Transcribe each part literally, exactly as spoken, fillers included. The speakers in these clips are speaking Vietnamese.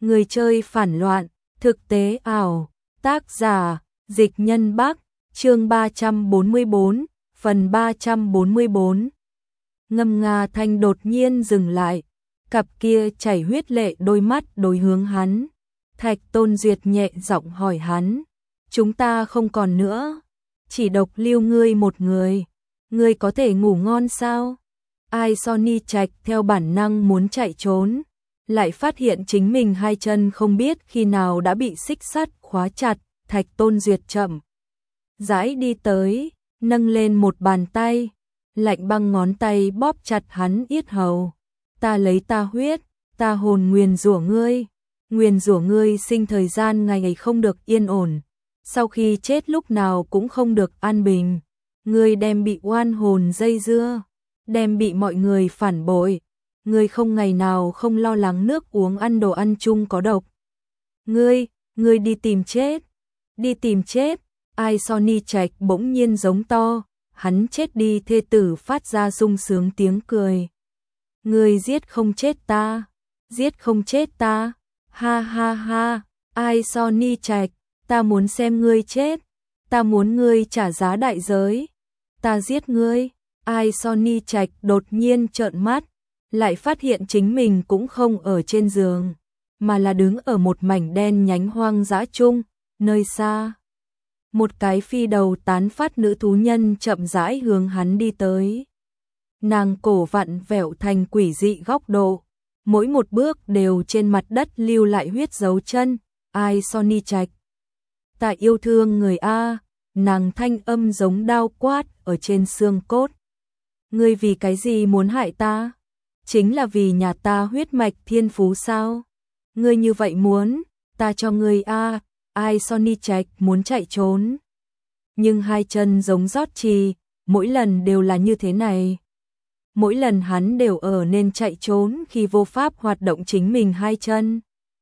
Người chơi phản loạn, thực tế ảo, tác giả, Dịch Nhân Bắc, chương ba trăm bốn mươi bốn, phần ba trăm bốn mươi bốn. Ngâm Nga Thanh đột nhiên dừng lại, cặp kia chảy huyết lệ đôi mắt đối hướng hắn. Thạch Tôn Duyệt nhẹ giọng hỏi hắn, chúng ta không còn nữa, chỉ độc lưu ngươi một người, ngươi có thể ngủ ngon sao? Ai Sonny Trạch theo bản năng muốn chạy trốn, lại phát hiện chính mình hai chân không biết khi nào đã bị xích sắt khóa chặt. Thạch Tôn Duyệt chậm rãi đi tới, nâng lên một bàn tay, lạnh băng ngón tay bóp chặt hắn yết hầu. Ta lấy ta huyết, ta hồn nguyền rủa ngươi, nguyền rủa ngươi sinh thời gian ngày ngày không được yên ổn, sau khi chết lúc nào cũng không được an bình, ngươi đem bị oan hồn dây dưa, đem bị mọi người phản bội, ngươi không ngày nào không lo lắng nước uống ăn đồ ăn chung có độc. Ngươi, ngươi đi tìm chết, đi tìm chết. Ai Sonny Trạch bỗng nhiên giống to, hắn chết đi thê tử phát ra sung sướng tiếng cười. Ngươi giết không chết ta, giết không chết ta, ha ha ha, Ai Sonny Trạch, ta muốn xem ngươi chết, ta muốn ngươi trả giá đại giới, ta giết ngươi. Ai Sonny Trạch đột nhiên trợn mắt, lại phát hiện chính mình cũng không ở trên giường, mà là đứng ở một mảnh đen nhánh hoang dã chung, nơi xa. Một cái phi đầu tán phát nữ thú nhân chậm rãi hướng hắn đi tới. Nàng cổ vặn vẹo thành quỷ dị góc độ, mỗi một bước đều trên mặt đất lưu lại huyết dấu chân. Ai Sonny Trạch, ta yêu thương người a, nàng thanh âm giống đao quát ở trên xương cốt. Ngươi vì cái gì muốn hại ta? Chính là vì nhà ta huyết mạch thiên phú sao? Ngươi như vậy muốn, ta cho ngươi a. Ai Sonny Trạch muốn chạy trốn, nhưng hai chân giống rót trì, mỗi lần đều là như thế này. Mỗi lần hắn đều ở nên chạy trốn khi vô pháp hoạt động chính mình hai chân.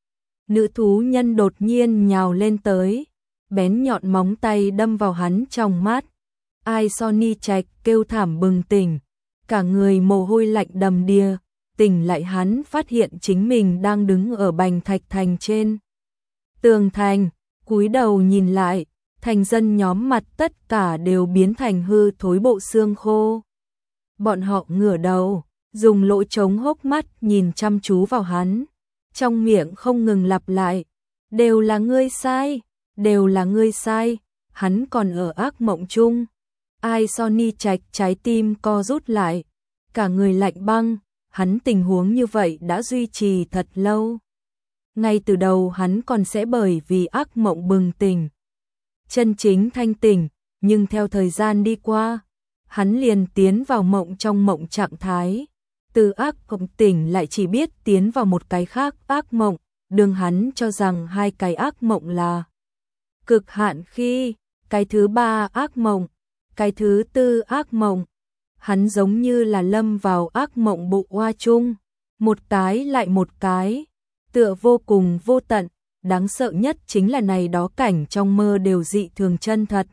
Nữ thú nhân đột nhiên nhào lên tới, bén nhọn móng tay đâm vào hắn trong mắt. Ai Sonny Trạch kêu thảm bừng tỉnh, cả người mồ hôi lạnh đầm đìa, tỉnh lại hắn phát hiện chính mình đang đứng ở bành thạch thành trên tường thành, cúi đầu nhìn lại, thành dân nhóm mặt tất cả đều biến thành hư thối bộ xương khô. Bọn họ ngửa đầu, dùng lỗ trống hốc mắt nhìn chăm chú vào hắn, trong miệng không ngừng lặp lại, đều là ngươi sai, đều là ngươi sai, hắn còn ở ác mộng chung. Ai Sonny Trạch trái tim co rút lại, cả người lạnh băng, hắn tình huống như vậy đã duy trì thật lâu. Ngay từ đầu hắn còn sẽ bởi vì ác mộng bừng tỉnh, chân chính thanh tỉnh, nhưng theo thời gian đi qua, hắn liền tiến vào mộng trong mộng trạng thái. Từ ác mộng tỉnh lại chỉ biết tiến vào một cái khác ác mộng, đương hắn cho rằng hai cái ác mộng là cực hạn khi, cái thứ ba ác mộng, cái thứ tư ác mộng, hắn giống như là lâm vào ác mộng bộ oa chung, một cái lại một cái, tựa vô cùng vô tận, đáng sợ nhất chính là này đó cảnh trong mơ đều dị thường chân thật.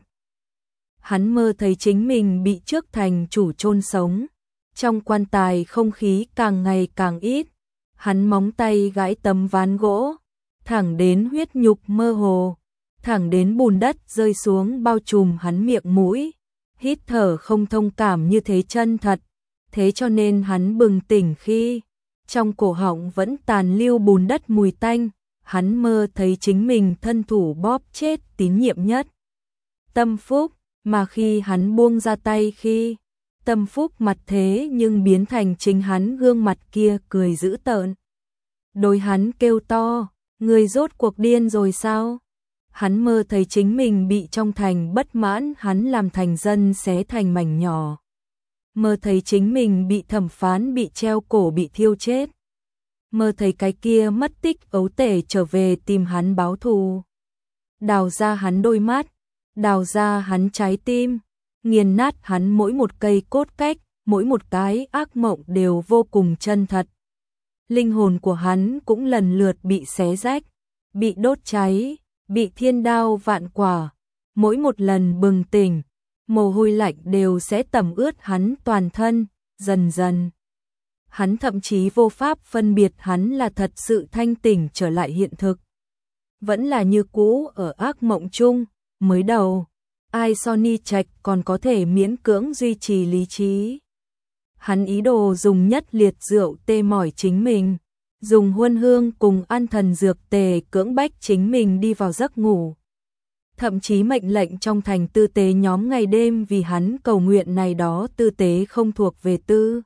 Hắn mơ thấy chính mình bị trước thành chủ chôn sống, trong quan tài không khí càng ngày càng ít, hắn móng tay gãi tấm ván gỗ, thẳng đến huyết nhục mơ hồ, thẳng đến bùn đất rơi xuống bao trùm hắn miệng mũi, hít thở không thông cảm như thế chân thật, thế cho nên hắn bừng tỉnh khi trong cổ họng vẫn tàn lưu bùn đất mùi tanh, hắn mơ thấy chính mình thân thủ bóp chết tín nhiệm nhất Tâm Phúc, mà khi hắn buông ra tay khi Tâm Phúc mặt thế nhưng biến thành chính hắn gương mặt kia cười dữ tợn. Đối hắn kêu to, người rốt cuộc điên rồi sao? Hắn mơ thấy chính mình bị trong thành bất mãn hắn làm thành dân xé thành mảnh nhỏ. Mơ thấy chính mình bị thẩm phán bị treo cổ bị thiêu chết. Mơ thấy cái kia mất tích ấu tể trở về tìm hắn báo thù. Đào ra hắn đôi mắt, đào ra hắn trái tim, nghiền nát hắn mỗi một cây cốt cách, mỗi một cái ác mộng đều vô cùng chân thật. Linh hồn của hắn cũng lần lượt bị xé rách, bị đốt cháy, bị thiên đao vạn quả, mỗi một lần bừng tỉnh, mồ hôi lạnh đều sẽ tẩm ướt hắn toàn thân, dần dần. Hắn thậm chí vô pháp phân biệt hắn là thật sự thanh tỉnh trở lại hiện thực, vẫn là như cũ ở ác mộng chung. Mới đầu, ai Sonny Trạch còn có thể miễn cưỡng duy trì lý trí. Hắn ý đồ dùng nhất liệt rượu tê mỏi chính mình, dùng huân hương cùng an thần dược tề cưỡng bách chính mình đi vào giấc ngủ. Thậm chí mệnh lệnh trong thành tư tế nhóm ngày đêm vì hắn cầu nguyện này đó tư tế không thuộc về tư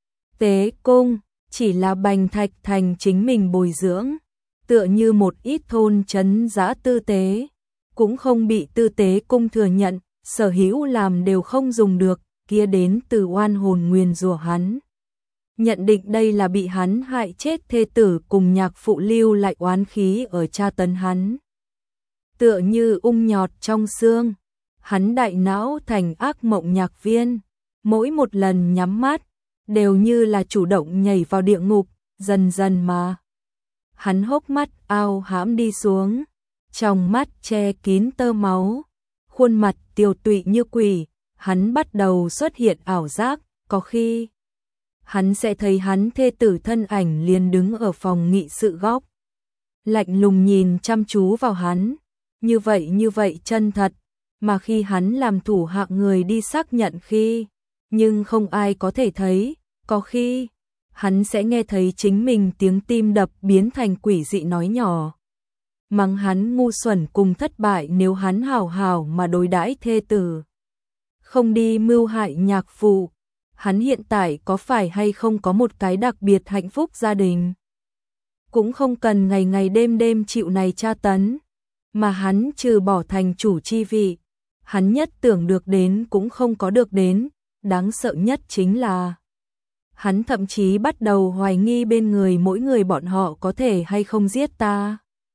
tế cung, chỉ là bành thạch thành chính mình bồi dưỡng, tựa như một ít thôn trấn giã tư tế, cũng không bị tư tế cung thừa nhận, sở hữu làm đều không dùng được, kia đến từ oan hồn nguyền rủa hắn. Nhận định đây là bị hắn hại chết thê tử cùng nhạc phụ lưu lại oán khí ở tra tấn hắn. Tựa như ung nhọt trong xương, hắn đại não thành ác mộng nhạc viên, mỗi một lần nhắm mắt, đều như là chủ động nhảy vào địa ngục, dần dần mà. Hắn hốc mắt ao hãm đi xuống, trong mắt che kín tơ máu, khuôn mặt tiều tụy như quỷ, hắn bắt đầu xuất hiện ảo giác, có khi hắn sẽ thấy hắn thê tử thân ảnh liền đứng ở phòng nghị sự góc, lạnh lùng nhìn chăm chú vào hắn, như vậy như vậy chân thật, mà khi hắn làm thủ hạ người đi xác nhận khi, nhưng không ai có thể thấy, có khi hắn sẽ nghe thấy chính mình tiếng tim đập biến thành quỷ dị nói nhỏ. Mắng hắn ngu xuẩn cùng thất bại nếu hắn hào hào mà đối đãi thê tử. Không đi mưu hại nhạc phụ, hắn hiện tại có phải hay không có một cái đặc biệt hạnh phúc gia đình. Cũng không cần ngày ngày đêm đêm chịu này tra tấn, mà hắn trừ bỏ thành chủ chi vị, hắn nhất tưởng được đến cũng không có được đến, đáng sợ nhất chính là hắn thậm chí bắt đầu hoài nghi bên người mỗi người bọn họ có thể hay không giết ta.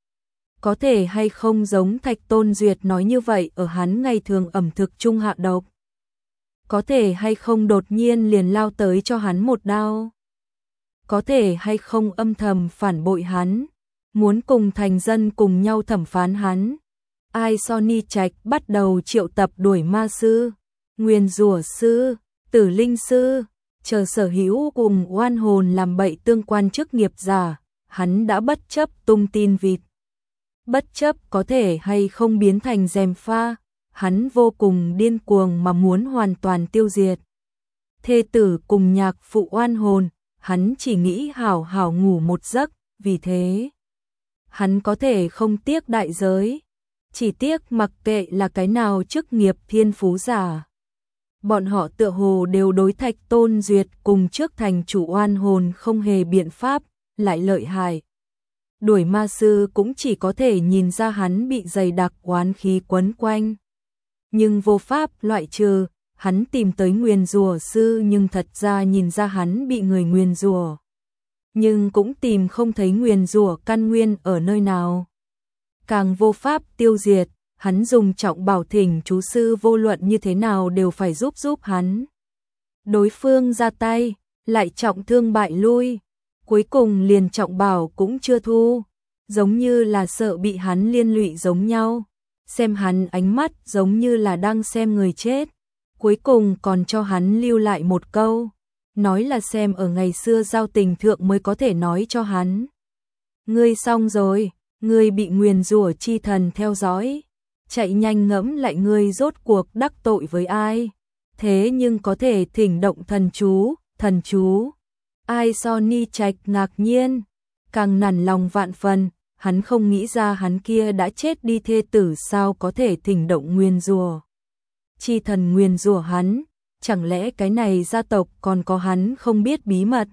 Có thể hay không giống Thạch Tôn Duyệt nói như vậy ở hắn ngày thường ẩm thực trung hạ độc. Có thể hay không đột nhiên liền lao tới cho hắn một đao. Có thể hay không âm thầm phản bội hắn, muốn cùng thành dân cùng nhau thẩm phán hắn. Ai Sonny Trạch bắt đầu triệu tập đuổi ma sư, nguyên rủa sư, tử linh sư, chờ sở hữu cùng oan hồn làm bậy tương quan chức nghiệp giả, hắn đã bất chấp tung tin vịt. Bất chấp có thể hay không biến thành gièm pha, hắn vô cùng điên cuồng mà muốn hoàn toàn tiêu diệt. Thê tử cùng nhạc phụ oan hồn, hắn chỉ nghĩ hảo hảo ngủ một giấc, vì thế hắn có thể không tiếc đại giới, chỉ tiếc mặc kệ là cái nào chức nghiệp thiên phú giả. Bọn họ tựa hồ đều đối Thạch Tôn Duyệt cùng trước thành chủ oan hồn không hề biện pháp, lại lợi hại. Đuổi ma sư cũng chỉ có thể nhìn ra hắn bị dày đặc oán khí quấn quanh. Nhưng vô pháp loại trừ, hắn tìm tới nguyền rủa sư nhưng thật ra nhìn ra hắn bị người nguyền rủa. Nhưng cũng tìm không thấy nguyền rủa căn nguyên ở nơi nào. Càng vô pháp tiêu diệt, hắn dùng trọng bảo thỉnh chú sư vô luận như thế nào đều phải giúp giúp hắn. Đối phương ra tay, lại trọng thương bại lui. Cuối cùng liền trọng bảo cũng chưa thu, giống như là sợ bị hắn liên lụy giống nhau, xem hắn ánh mắt giống như là đang xem người chết, cuối cùng còn cho hắn lưu lại một câu, nói là xem ở ngày xưa giao tình thượng mới có thể nói cho hắn. Ngươi xong rồi, ngươi bị nguyền rủa chi thần theo dõi, chạy nhanh ngẫm lại ngươi rốt cuộc đắc tội với ai, thế nhưng có thể thỉnh động thần chú, thần chú. Ai Sonny Trạch ngạc nhiên, càng nản lòng vạn phần, hắn không nghĩ ra hắn kia đã chết đi thê tử sao có thể thỉnh động nguyền rủa. Chi thần nguyền rủa hắn, chẳng lẽ cái này gia tộc còn có hắn không biết bí mật?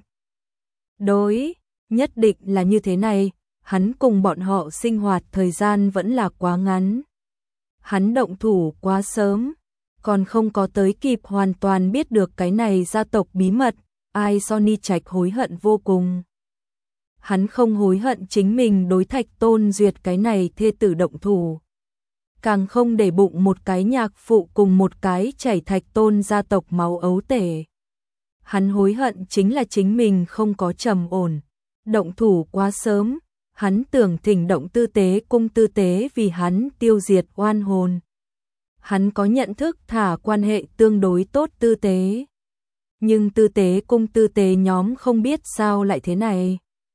Đối, nhất định là như thế này, hắn cùng bọn họ sinh hoạt thời gian vẫn là quá ngắn. Hắn động thủ quá sớm, còn không có tới kịp hoàn toàn biết được cái này gia tộc bí mật. Ai Sonny Trạch hối hận vô cùng. Hắn không hối hận chính mình đối Thạch Tôn Duyệt cái này thê tử động thủ. Càng không để bụng một cái nhạc phụ cùng một cái chảy Thạch Tôn gia tộc máu ấu tể. Hắn hối hận chính là chính mình không có trầm ổn. Động thủ quá sớm, hắn tưởng thỉnh động tư tế cung tư tế vì hắn tiêu diệt oan hồn. Hắn có nhận thức thả quan hệ tương đối tốt tư tế. Nhưng tư tế cung tư tế nhóm không biết sao lại thế này.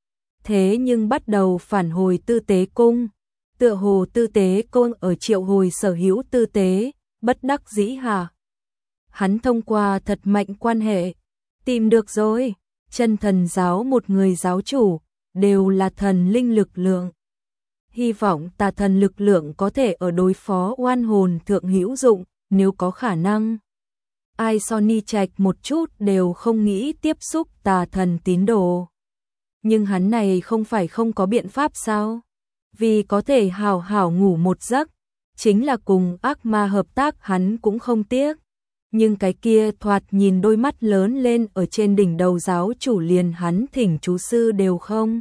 Thế nhưng bắt đầu phản hồi tư tế cung, tựa hồ tư tế cung ở triệu hồi sở hữu tư tế, bất đắc dĩ hả? Hắn thông qua thật mạnh quan hệ, tìm được rồi, chân thần giáo một người giáo chủ, đều là thần linh lực lượng. Hy vọng tà thần lực lượng có thể ở đối phó oan hồn thượng hữu dụng, nếu có khả năng. Ai Sony Trạch một chút đều không nghĩ tiếp xúc tà thần tín đồ. Nhưng hắn này không phải không có biện pháp sao? Vì có thể hào hảo ngủ một giấc, chính là cùng ác ma hợp tác hắn cũng không tiếc. Nhưng cái kia thoạt nhìn đôi mắt lớn lên ở trên đỉnh đầu giáo chủ liền hắn thỉnh chú sư đều không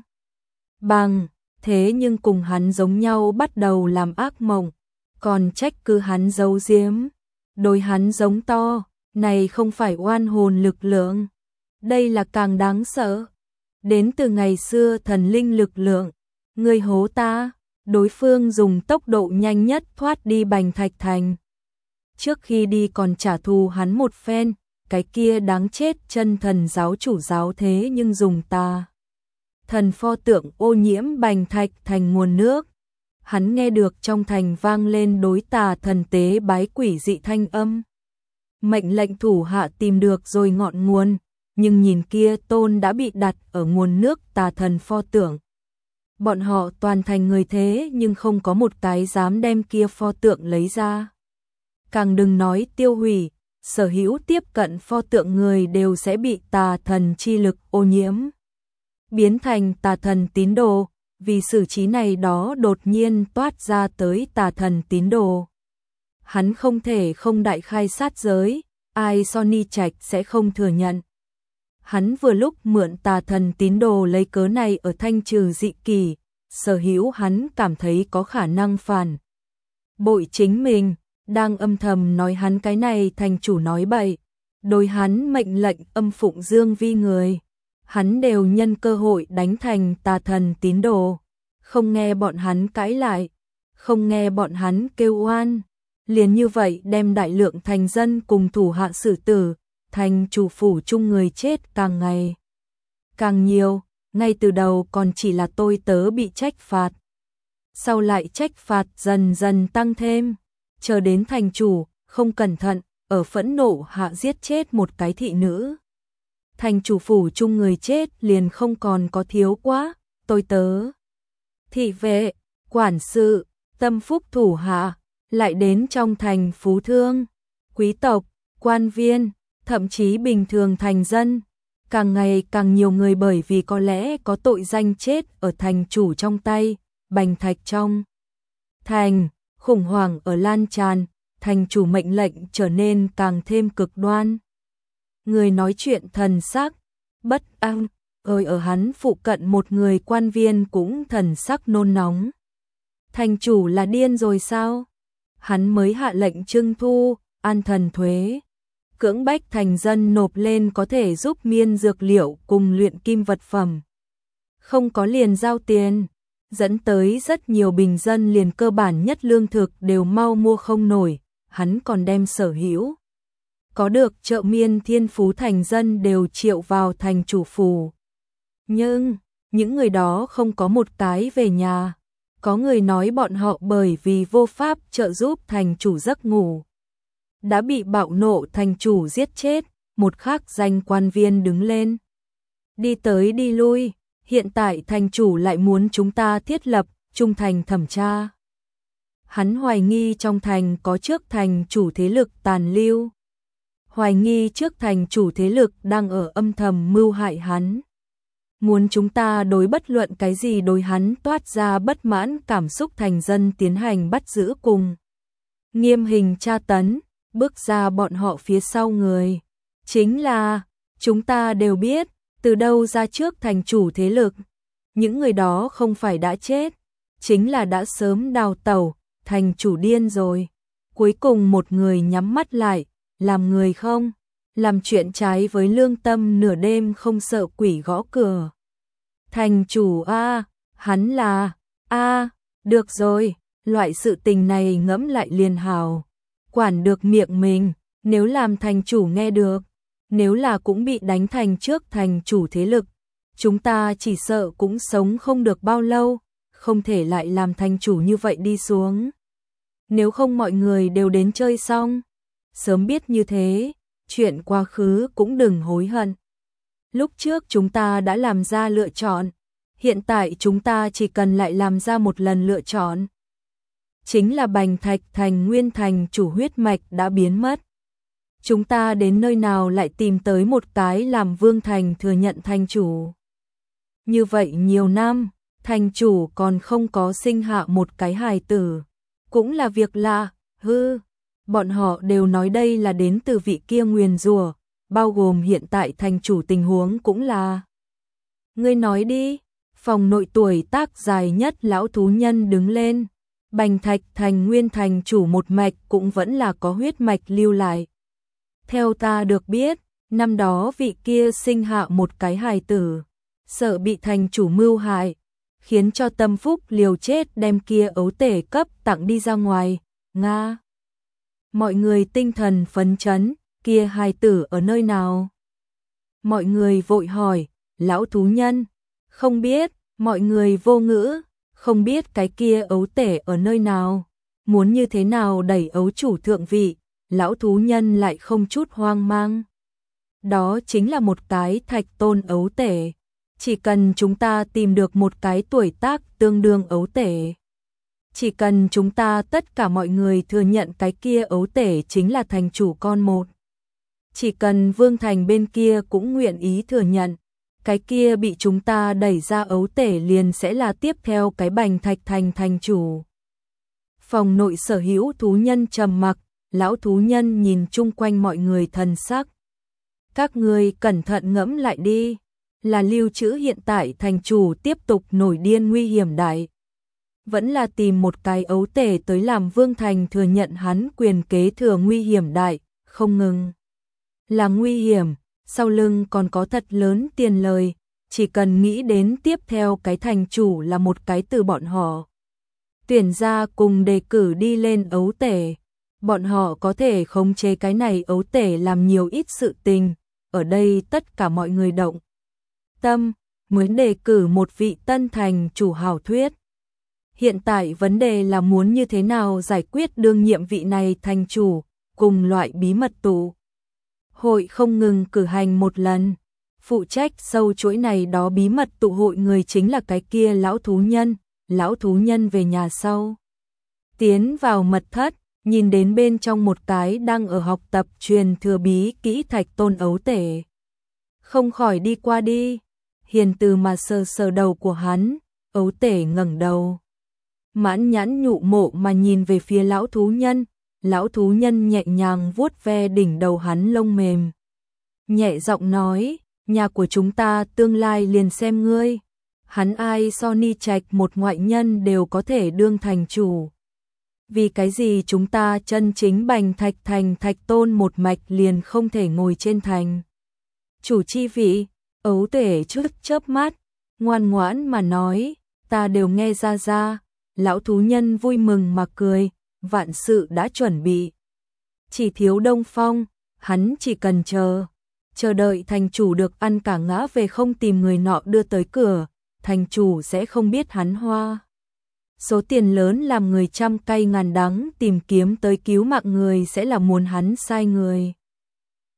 bằng, thế nhưng cùng hắn giống nhau bắt đầu làm ác mộng, còn trách cứ hắn giấu giếm, đôi hắn giống to, này không phải oan hồn lực lượng, đây là càng đáng sợ. Đến từ ngày xưa thần linh lực lượng, ngươi hố ta, đối phương dùng tốc độ nhanh nhất thoát đi Bành Thạch Thành. Trước khi đi còn trả thù hắn một phen, cái kia đáng chết chân thần giáo chủ giáo thế nhưng dùng tà thần pho tượng ô nhiễm Bành Thạch Thành nguồn nước. Hắn nghe được trong thành vang lên đối tà thần tế bái quỷ dị thanh âm. Mệnh lệnh thủ hạ tìm được rồi ngọn nguồn, nhưng nhìn kia tôn đã bị đặt ở nguồn nước tà thần pho tượng. Bọn họ toàn thành người thế nhưng không có một cái dám đem kia pho tượng lấy ra. Càng đừng nói tiêu hủy, sở hữu tiếp cận pho tượng người đều sẽ bị tà thần chi lực ô nhiễm, biến thành tà thần tín đồ, vì xử trí này đó đột nhiên toát ra tới tà thần tín đồ. Hắn không thể không đại khai sát giới, ai Sony Trạch sẽ không thừa nhận. Hắn vừa lúc mượn tà thần tín đồ lấy cớ này ở thanh trừ dị kỳ, sở hữu hắn cảm thấy có khả năng phản bội chính mình, đang âm thầm nói hắn cái này thành chủ nói bậy, đối hắn mệnh lệnh âm phụng dương vi người. Hắn đều nhân cơ hội đánh thành tà thần tín đồ, không nghe bọn hắn cãi lại, không nghe bọn hắn kêu oan, liền như vậy đem đại lượng thành dân cùng thủ hạ xử tử, thành chủ phủ chung người chết càng ngày càng nhiều, ngay từ đầu còn chỉ là tôi tớ bị trách phạt, sau lại trách phạt dần dần tăng thêm, chờ đến thành chủ, không cẩn thận, ở phẫn nộ hạ giết chết một cái thị nữ. Thành chủ phủ chung người chết liền không còn có thiếu quá, tôi tớ, thị vệ, quản sự, tâm phúc thủ hạ, lại đến trong thành phú thương, quý tộc, quan viên, thậm chí bình thường thành dân. Càng ngày càng nhiều người bởi vì có lẽ có tội danh chết ở thành chủ trong tay, Bành Thạch trong thành, khủng hoảng ở lan tràn, thành chủ mệnh lệnh trở nên càng thêm cực đoan. Người nói chuyện thần sắc, bất an, ơi ở hắn phụ cận một người quan viên cũng thần sắc nôn nóng. Thành chủ là điên rồi sao? Hắn mới hạ lệnh trưng thu, an thần thuế, cưỡng bách thành dân nộp lên có thể giúp miên dược liệu cùng luyện kim vật phẩm. Không có liền giao tiền, dẫn tới rất nhiều bình dân liền cơ bản nhất lương thực đều mau mua không nổi, hắn còn đem sở hữu có được chợ miên thiên phú thành dân đều triệu vào thành chủ phủ. Nhưng, những người đó không có một cái về nhà. Có người nói bọn họ bởi vì vô pháp trợ giúp thành chủ giấc ngủ, đã bị bạo nộ thành chủ giết chết, một khác danh quan viên đứng lên. Đi tới đi lui, hiện tại thành chủ lại muốn chúng ta thiết lập trung thành thẩm tra. Hắn hoài nghi trong thành có trước thành chủ thế lực tàn lưu. Hoài nghi trước thành chủ thế lực đang ở âm thầm mưu hại hắn. Muốn chúng ta đối bất luận cái gì đối hắn toát ra bất mãn cảm xúc thành dân tiến hành bắt giữ cùng. Nghiêm hình tra tấn, bước ra bọn họ phía sau người. Chính là, chúng ta đều biết, từ đâu ra trước thành chủ thế lực. Những người đó không phải đã chết, chính là đã sớm đào tẩu, thành chủ điên rồi. Cuối cùng một người nhắm mắt lại, làm người không, làm chuyện trái với lương tâm nửa đêm không sợ quỷ gõ cửa. Thành chủ a, hắn là, a, được rồi, loại sự tình này ngẫm lại liền hào. Quản được miệng mình, nếu làm thành chủ nghe được, Nếu là cũng bị đánh thành trước thành chủ thế lực, chúng ta chỉ sợ cũng sống không được bao lâu, không thể lại làm thành chủ như vậy đi xuống. Nếu không mọi người đều đến chơi xong, sớm biết như thế, chuyện quá khứ cũng đừng hối hận. Lúc trước chúng ta đã làm ra lựa chọn, hiện tại chúng ta chỉ cần lại làm ra một lần lựa chọn. Chính là Bành Thạch Thành nguyên thành chủ huyết mạch đã biến mất. Chúng ta đến nơi nào lại tìm tới một cái làm Vương Thành thừa nhận thành chủ. Như vậy nhiều năm, thành chủ còn không có sinh hạ một cái hài tử. Cũng là việc lạ, hư. Bọn họ đều nói đây là đến từ vị kia nguyền rủa, bao gồm hiện tại thành chủ tình huống cũng là. Ngươi nói đi, phòng nội tuổi tác dài nhất lão thú nhân đứng lên. Bành Thạch Thành nguyên thành chủ một mạch cũng vẫn là có huyết mạch lưu lại. Theo ta được biết, năm đó vị kia sinh hạ một cái hài tử, sợ bị thành chủ mưu hại, khiến cho Tâm Phúc liều chết đem kia ấu tể cấp tặng đi ra ngoài, Nga. Mọi người tinh thần phấn chấn, kia hài tử ở nơi nào? Mọi người vội hỏi, lão thú nhân, không biết, mọi người vô ngữ, không biết cái kia ấu tể ở nơi nào, muốn như thế nào đẩy ấu chủ thượng vị, lão thú nhân lại không chút hoang mang. Đó chính là một cái thạch tôn ấu tể, chỉ cần chúng ta tìm được một cái tuổi tác tương đương ấu tể. Chỉ cần chúng ta tất cả mọi người thừa nhận cái kia ấu tể chính là thành chủ con một. Chỉ cần Vương Thành bên kia cũng nguyện ý thừa nhận, cái kia bị chúng ta đẩy ra ấu tể liền sẽ là tiếp theo cái Bành Thạch Thành thành chủ. Phòng nội sở hữu thú nhân trầm mặc, lão thú nhân nhìn chung quanh mọi người thần sắc. Các ngươi cẩn thận ngẫm lại đi, là lưu trữ hiện tại thành chủ tiếp tục nổi điên nguy hiểm đại. Vẫn là tìm một cái ấu tể tới làm Vương Thành thừa nhận hắn quyền kế thừa nguy hiểm đại, không ngừng. Là nguy hiểm, sau lưng còn có thật lớn tiền lời, chỉ cần nghĩ đến tiếp theo cái thành chủ là một cái từ bọn họ. Tuyển ra cùng đề cử đi lên ấu tể, bọn họ có thể khống chế cái này ấu tể làm nhiều ít sự tình, ở đây tất cả mọi người động tâm, mới đề cử một vị tân thành chủ hảo thuyết. Hiện tại vấn đề là muốn như thế nào giải quyết đương nhiệm vị này thành chủ, cùng loại bí mật tụ. Hội không ngừng cử hành một lần, phụ trách sâu chuỗi này đó bí mật tụ hội người chính là cái kia lão thú nhân, lão thú nhân về nhà sau. Tiến vào mật thất, nhìn đến bên trong một cái đang ở học tập truyền thừa bí kỹ thạch tôn ấu tể. Không khỏi đi qua đi, hiền từ mà sờ sờ đầu của hắn, ấu tể ngẩng đầu. Mãn nhãn nhụ mộ mà nhìn về phía lão thú nhân, lão thú nhân nhẹ nhàng vuốt ve đỉnh đầu hắn lông mềm. Nhẹ giọng nói, nhà của chúng ta tương lai liền xem ngươi. Hắn ai so Ni Trạch một ngoại nhân đều có thể đương thành chủ. Vì cái gì chúng ta chân chính Bành Thạch Thành thạch tôn một mạch liền không thể ngồi trên thành chủ chi vị? Ấu tể trước chớp mắt, ngoan ngoãn mà nói, ta đều nghe ra ra. Lão thú nhân vui mừng mà cười, vạn sự đã chuẩn bị. Chỉ thiếu Đông Phong, hắn chỉ cần chờ, chờ đợi thành chủ được ăn cả ngã về không tìm người nọ đưa tới cửa, thành chủ sẽ không biết hắn hoa. Số tiền lớn làm người trăm cay ngàn đắng tìm kiếm tới cứu mạng người sẽ là muốn hắn sai người.